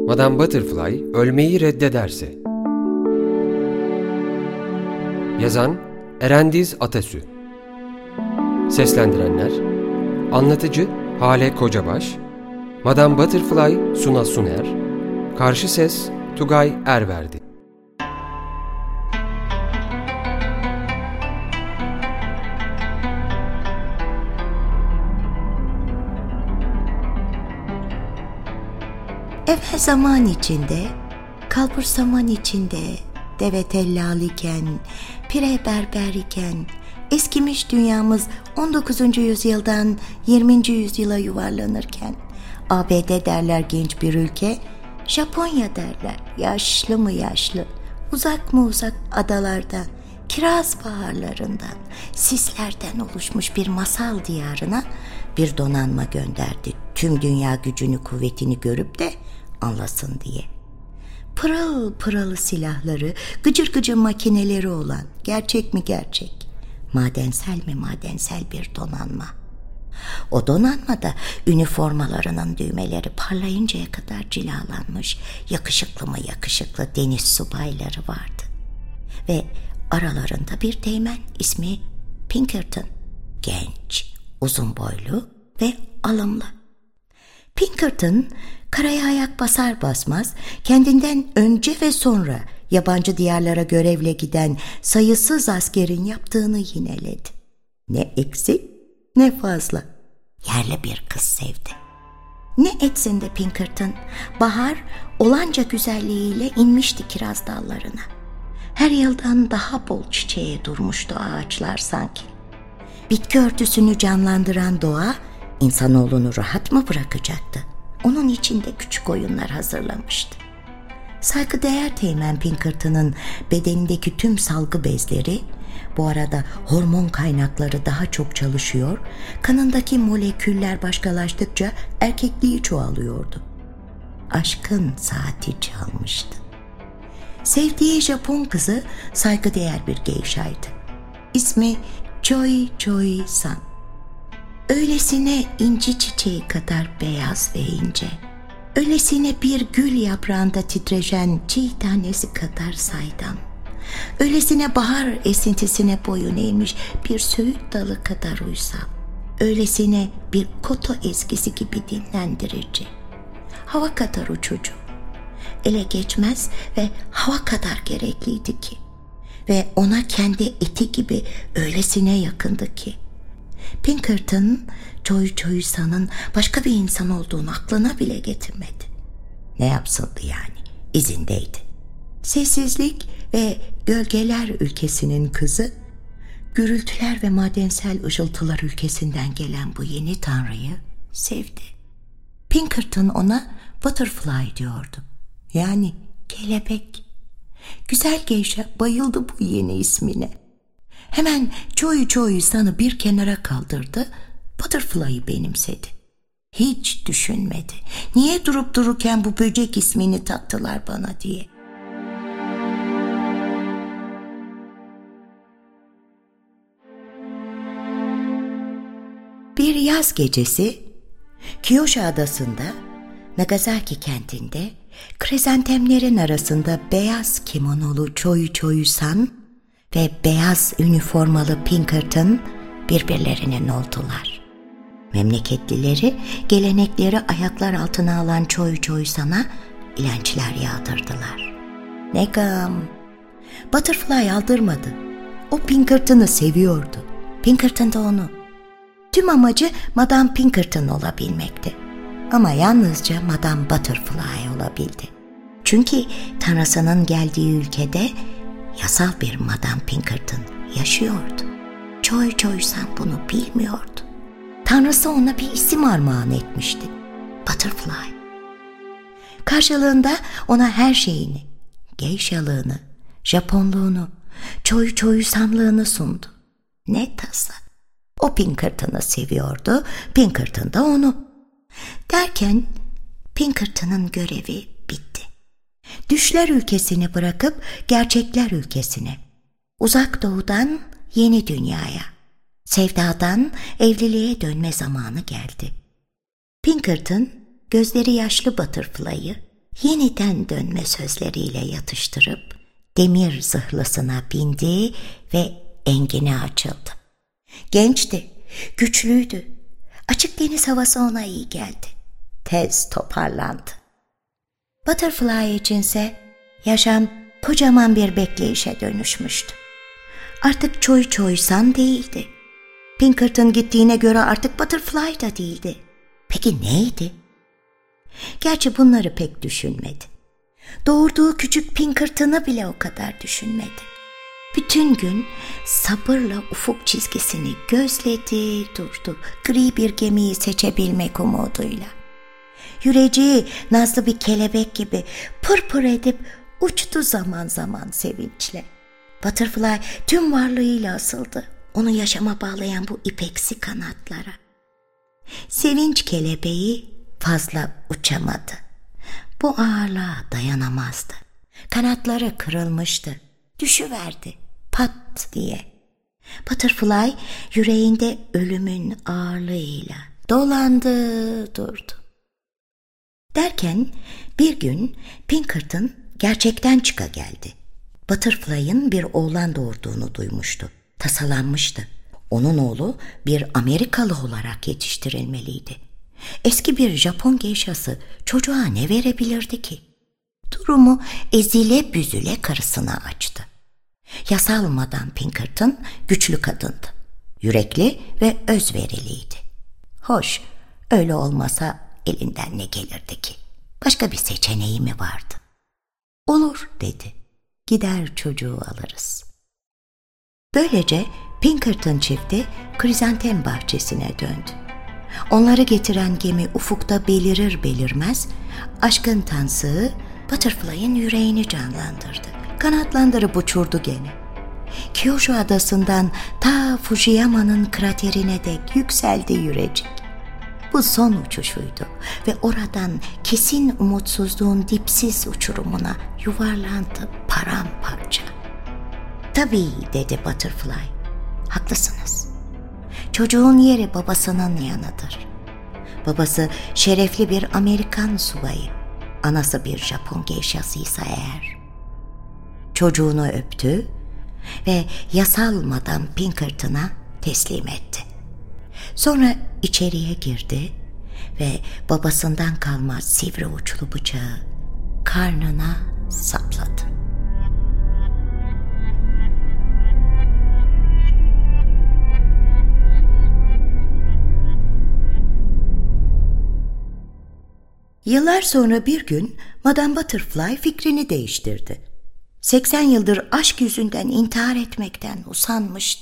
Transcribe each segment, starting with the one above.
Madame Butterfly ölmeyi reddederse. Yazan Erendiz Atasü. Seslendirenler: Anlatıcı Hale Kocabaş, Madame Butterfly Suna Suner, Karşı Ses Tugay Erverdi. Evvel zaman içinde, kalbur zaman içinde, deve tellal iken, pire berber iken, eskimiş dünyamız 19. yüzyıldan 20. yüzyıla yuvarlanırken, ABD derler genç bir ülke, Japonya derler yaşlı mı yaşlı, uzak mı uzak adalardan, kiraz baharlarından, sislerden oluşmuş bir masal diyarına bir donanma gönderdi. Tüm dünya gücünü kuvvetini görüp de anlasın diye. Pırıl pırıl silahları, gıcır gıcır makineleri olan, gerçek mi gerçek, madensel mi madensel bir donanma. O donanmada üniformalarının düğmeleri parlayıncaya kadar cilalanmış, yakışıklı mı yakışıklı deniz subayları vardı. Ve aralarında bir teğmen, ismi Pinkerton. Genç, uzun boylu ve alımlı. Pinkerton karaya ayak basar basmaz kendinden önce ve sonra yabancı diyarlara görevle giden sayısız askerin yaptığını yineledi. Ne eksik ne fazla. Yerli bir kız sevdi. Ne etsin de Pinkerton, bahar olanca güzelliğiyle inmişti kiraz dallarına. Her yıldan daha bol çiçeğe durmuştu ağaçlar sanki. Bitki örtüsünü canlandıran doğa insanoğlunu rahat mı bırakacaktı? Onun için de küçük oyunlar hazırlamıştı. Saygıdeğer teğmen Pinkerton'ın bedenindeki tüm salgı bezleri, bu arada hormon kaynakları daha çok çalışıyor, kanındaki moleküller başkalaştıkça erkekliği çoğalıyordu. Aşkın saati çalmıştı. Sevdiği Japon kızı saygıdeğer bir geishaydı. İsmi Choi Choi San. Öylesine inci çiçeği kadar beyaz ve ince, öylesine bir gül yaprağında titreşen çiğ tanesi kadar saydam, öylesine bahar esintisine boyun eğmiş bir söğüt dalı kadar uysal, öylesine bir koto ezgisi gibi dinlendirici, hava kadar uçucu, ele geçmez ve hava kadar gerekliydi ki, ve ona kendi eti gibi öylesine yakındı ki, Pinkerton, Choi Choi San'ın başka bir insan olduğunu aklına bile getirmedi. Ne yapsındı yani? İzindeydi. Sessizlik ve gölgeler ülkesinin kızı, gürültüler ve madensel ışıltılar ülkesinden gelen bu yeni tanrıyı sevdi. Pinkerton ona Butterfly diyordu. Yani kelebek. Güzel geisha bayıldı bu yeni ismine. Hemen Choi Choi San'ı bir kenara kaldırdı, Butterfly'ı benimsedi. Hiç düşünmedi. Niye durup dururken bu böcek ismini taktılar bana diye. Bir yaz gecesi Kyushu adasında, Nagasaki kentinde, krizantemlerin arasında beyaz kimonolu Choi Choi San ve beyaz üniformalı Pinkerton birbirlerinin oldular. Memleketlileri gelenekleri ayaklar altına alan Choi Choi San'a ilençler yağdırdılar. Ne gam! Butterfly aldırmadı. O Pinkerton'ı seviyordu. Pinkerton da onu. Tüm amacı Madame Pinkerton olabilmekti. Ama yalnızca Madame Butterfly olabildi. Çünkü tanrısının geldiği ülkede yasal bir Madame Pinkerton yaşıyordu. Choi Choi San bunu bilmiyordu. Tanrısı ona bir isim armağan etmişti. Butterfly. Karşılığında ona her şeyini, geishalığını, Japonluğunu, Choi Choi Sanlığını sundu. Ne tasa. O Pinkerton'ı seviyordu, Pinkerton da onu. Derken Pinkerton'ın görevi bitti. Düşler ülkesini bırakıp gerçekler ülkesine, uzak doğudan yeni dünyaya, sevdadan evliliğe dönme zamanı geldi. Pinkerton gözleri yaşlı Butterfly'ı yeniden dönme sözleriyle yatıştırıp demir zırhlısına bindi ve engine açıldı. Gençti, güçlüydü. Açık deniz havası ona iyi geldi. Tez toparlandı. Butterfly içinse yaşam kocaman bir bekleyişe dönüşmüştü. Artık Choy Choy San değildi. Pinkerton gittiğine göre artık Butterfly da değildi. Peki neydi? Gerçi bunları pek düşünmedi. Doğurduğu küçük Pinkerton'ı bile o kadar düşünmedi. Bütün gün sabırla ufuk çizgisini gözledi durdu, gri bir gemiyi seçebilmek umuduyla. Yüreceği nazlı bir kelebek gibi pır pır edip uçtu zaman zaman sevinçle. Butterfly tüm varlığıyla asıldı, onu yaşama bağlayan bu ipeksi kanatlara. Sevinç kelebeği fazla uçamadı. Bu ağırlığa dayanamazdı. Kanatları kırılmıştı. Düşüverdi pat diye. Butterfly yüreğinde ölümün ağırlığıyla dolandı durdu. Derken bir gün Pinkerton gerçekten çıka geldi. Butterfly'ın bir oğlan doğurduğunu duymuştu. Tasalanmıştı. Onun oğlu bir Amerikalı olarak yetiştirilmeliydi. Eski bir Japon geishası çocuğa ne verebilirdi ki? Durumu ezile büzüle karısına açtı. Yasal Madame Pinkerton güçlü kadındı. Yürekli ve özveriliydi. Hoş, öyle olmasa elinden ne gelirdi ki? Başka bir seçeneği mi vardı? Olur dedi. Gider çocuğu alırız. Böylece Pinkerton çifti krizantem bahçesine döndü. Onları getiren gemi ufukta belirir belirmez aşkın tansı Butterfly'ın yüreğini canlandırdı. Kanatlandırıp uçurdu gene. Kyushu adasından ta Fujiyama'nın kraterine dek yükseldi yürecek. Bu son uçuşuydu ve oradan kesin umutsuzluğun dipsiz uçurumuna yuvarlandı paramparça. Tabii dedi Butterfly. Haklısınız. Çocuğun yeri babasının yanıdır. Babası şerefli bir Amerikan subayı, anası bir Japon geishasıysa eğer. Çocuğunu öptü ve yasal Madame Pinkerton'a teslim etti. Sonra içeriye girdi ve babasından kalma sivri uçlu bıçağı karnına sapladı. Yıllar sonra bir gün Madame Butterfly fikrini değiştirdi. 80 yıldır aşk yüzünden intihar etmekten usanmıştı.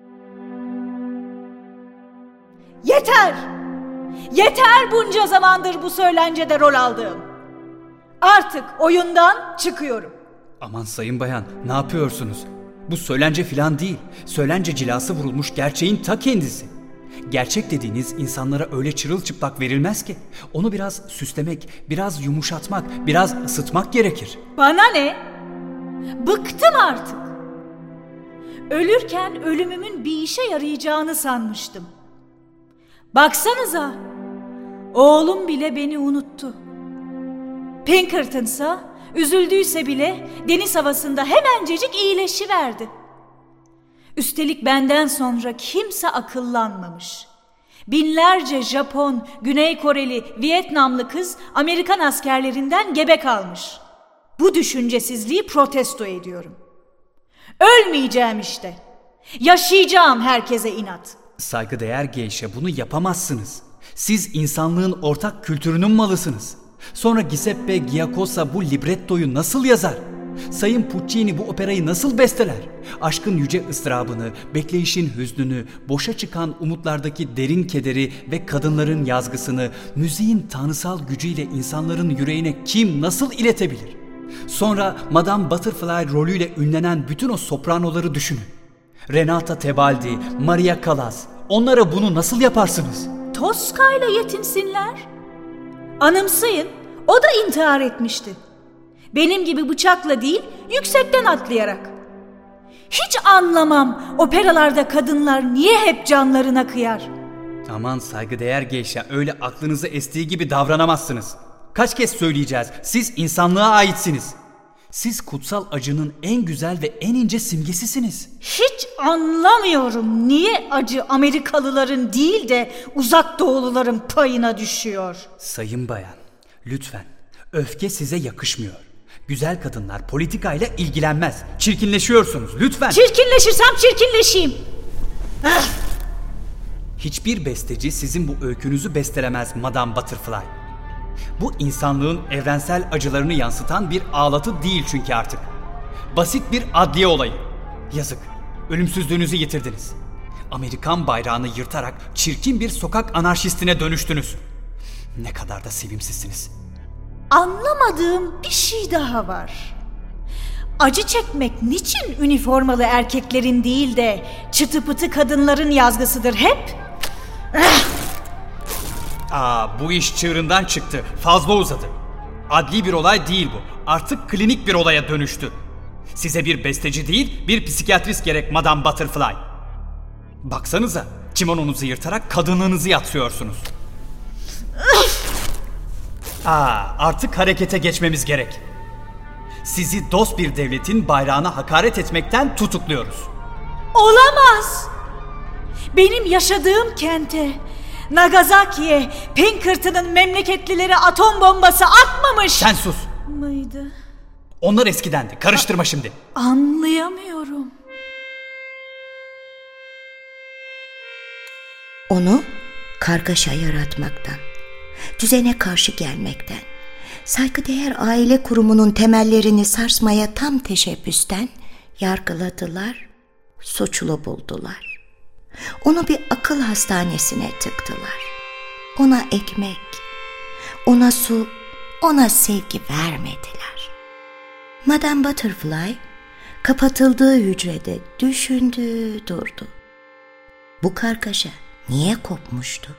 Yeter! Yeter bunca zamandır bu söylencede rol aldığım. Artık oyundan çıkıyorum. Aman sayın bayan, ne yapıyorsunuz? Bu söylence filan değil. Söylence cilası vurulmuş gerçeğin ta kendisi. Gerçek dediğiniz insanlara öyle çırılçıplak verilmez ki. Onu biraz süslemek, biraz yumuşatmak, biraz ısıtmak gerekir. Bana ne? Bıktım artık. Ölürken ölümümün bir işe yarayacağını sanmıştım. Baksanıza, oğlum bile beni unuttu. Pinkerton'sa üzüldüyse bile deniz havasında hemencecik iyileşiverdi. Üstelik benden sonra kimse akıllanmamış. Binlerce Japon, Güney Koreli, Vietnamlı kız Amerikan askerlerinden gebe kalmış. Bu düşüncesizliği protesto ediyorum. Ölmeyeceğim işte. Yaşayacağım herkese inat. Saygıdeğer geisha, bunu yapamazsınız. Siz insanlığın ortak kültürünün malısınız. Sonra Giuseppe Giacosa bu librettoyu nasıl yazar? Sayın Puccini bu operayı nasıl besteler? Aşkın yüce ıstırabını, bekleyişin hüznünü, boşa çıkan umutlardaki derin kederi ve kadınların yazgısını, müziğin tanrısal gücüyle insanların yüreğine kim nasıl iletebilir? Sonra Madame Butterfly rolüyle ünlenen bütün o sopranoları düşünün. Renata Tebaldi, Maria Callas, onlara bunu nasıl yaparsınız? Tosca'yla yetinsinler. Anımsayın, o da intihar etmişti. Benim gibi bıçakla değil, yüksekten atlayarak. Hiç anlamam operalarda kadınlar niye hep canlarına kıyar? Aman saygıdeğer geisha, öyle aklınıza estiği gibi davranamazsınız. Kaç kez söyleyeceğiz? Siz insanlığa aitsiniz. Siz kutsal acının en güzel ve en ince simgesisiniz. Hiç anlamıyorum niye acı Amerikalıların değil de Uzak Doğuluların payına düşüyor. Sayın bayan, lütfen. Öfke size yakışmıyor. Güzel kadınlar politikayla ilgilenmez. Çirkinleşiyorsunuz, lütfen. Çirkinleşirsem çirkinleşeyim. Hiçbir besteci sizin bu öykünüzü bestelemez Madame Butterfly. Bu insanlığın evrensel acılarını yansıtan bir ağlatı değil çünkü artık. Basit bir adliye olayı. Yazık, ölümsüzlüğünüzü yitirdiniz. Amerikan bayrağını yırtarak çirkin bir sokak anarşistine dönüştünüz. Ne kadar da sevimsizsiniz. Anlamadığım bir şey daha var. Acı çekmek niçin üniformalı erkeklerin değil de çıtı pıtı kadınların yazgısıdır hep? Bu iş çığırından çıktı. Fazla uzadı. Adli bir olay değil bu. Artık klinik bir olaya dönüştü. Size bir besteci değil, bir psikiyatrist gerek Madame Butterfly. Baksanıza, kimononuzu yırtarak kadınlığınızı yatsıyorsunuz. Artık harekete geçmemiz gerek. Sizi dost bir devletin bayrağına hakaret etmekten tutukluyoruz. Olamaz. Benim yaşadığım kente, Nagasaki'ye Pinkerton'ın memleketlileri atom bombası atmamış. Sen sus. Mıydı? Onlar eskidendi. Karıştırma şimdi. Anlayamıyorum. Onu kargaşa yaratmaktan, düzene karşı gelmekten, saygıdeğer aile kurumunun temellerini sarsmaya tam teşebbüsten yargıladılar, suçlu buldular. Onu bir akıl hastanesine tıktılar. Ona ekmek, ona su, ona sevgi vermediler. Madame Butterfly kapatıldığı hücrede düşündü durdu. Bu kargaşa niye kopmuştu?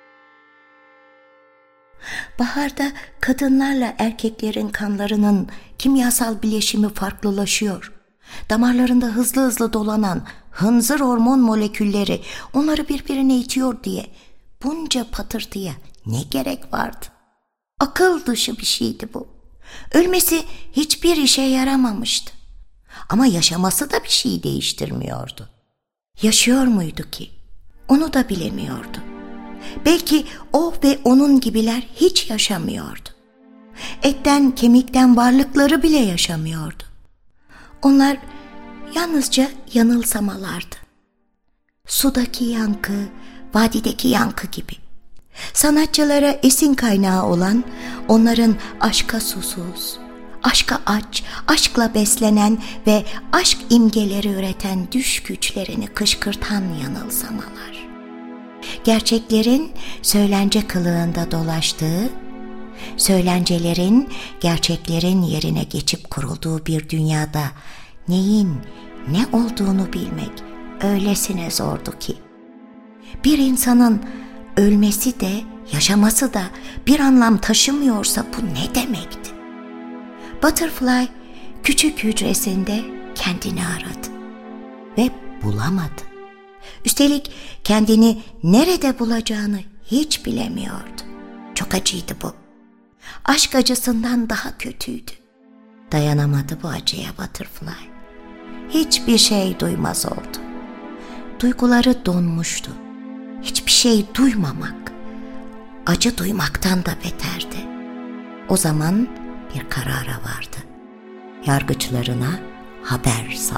Baharda kadınlarla erkeklerin kanlarının kimyasal bileşimi farklılaşıyor. Damarlarında hızlı hızlı dolanan hınzır hormon molekülleri onları birbirine itiyor diye bunca patırtıya ne gerek vardı? Akıl dışı bir şeydi bu. Ölmesi hiçbir işe yaramamıştı. Ama yaşaması da bir şey değiştirmiyordu. Yaşıyor muydu ki? Onu da bilemiyordu. Belki o ve onun gibiler hiç yaşamıyordu. Etten kemikten varlıkları bile yaşamıyordu. Onlar yalnızca yanılsamalardı. Sudaki yankı, vadideki yankı gibi. Sanatçılara esin kaynağı olan, onların aşka susuz, aşka aç, aşkla beslenen ve aşk imgeleri üreten düş güçlerini kışkırtan yanılsamalar. Gerçeklerin söylence kılığında dolaştığı, söylencelerin gerçeklerin yerine geçip kurulduğu bir dünyada neyin ne olduğunu bilmek öylesine zordu ki. Bir insanın ölmesi de yaşaması da bir anlam taşımıyorsa bu ne demekti? Butterfly küçük hücresinde kendini aradı ve bulamadı. Üstelik kendini nerede bulacağını hiç bilemiyordu. Çok acıydı bu. Aşk acısından daha kötüydü. Dayanamadı bu acıya Butterfly. Hiçbir şey duymaz oldu. Duyguları donmuştu. Hiçbir şey duymamak, acı duymaktan da beterdi. O zaman bir karara vardı. Yargıçlarına haber saldı.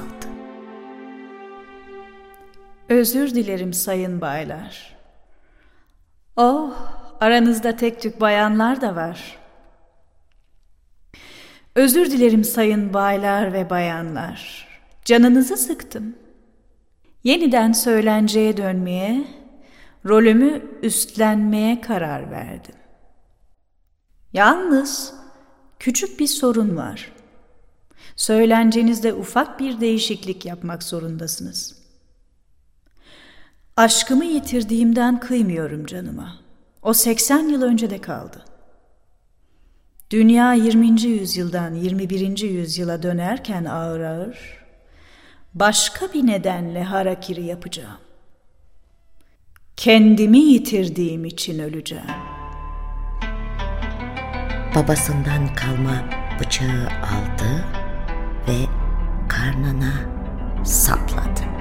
Özür dilerim sayın baylar. Aranızda tek tük bayanlar da var. Özür dilerim sayın baylar ve bayanlar. Canınızı sıktım. Yeniden söylenceye dönmeye, rolümü üstlenmeye karar verdim. Yalnız küçük bir sorun var. Söylencenizde ufak bir değişiklik yapmak zorundasınız. Aşkımı yitirdiğimden kıymıyorum canıma. O 80 yıl önce de kaldı. Dünya 20. yüzyıldan 21. yüzyıla dönerken ağır ağır, başka bir nedenle harakiri yapacağım. Kendimi yitirdiğim için öleceğim. babasından kalma bıçağı aldı ve karnına sapladı.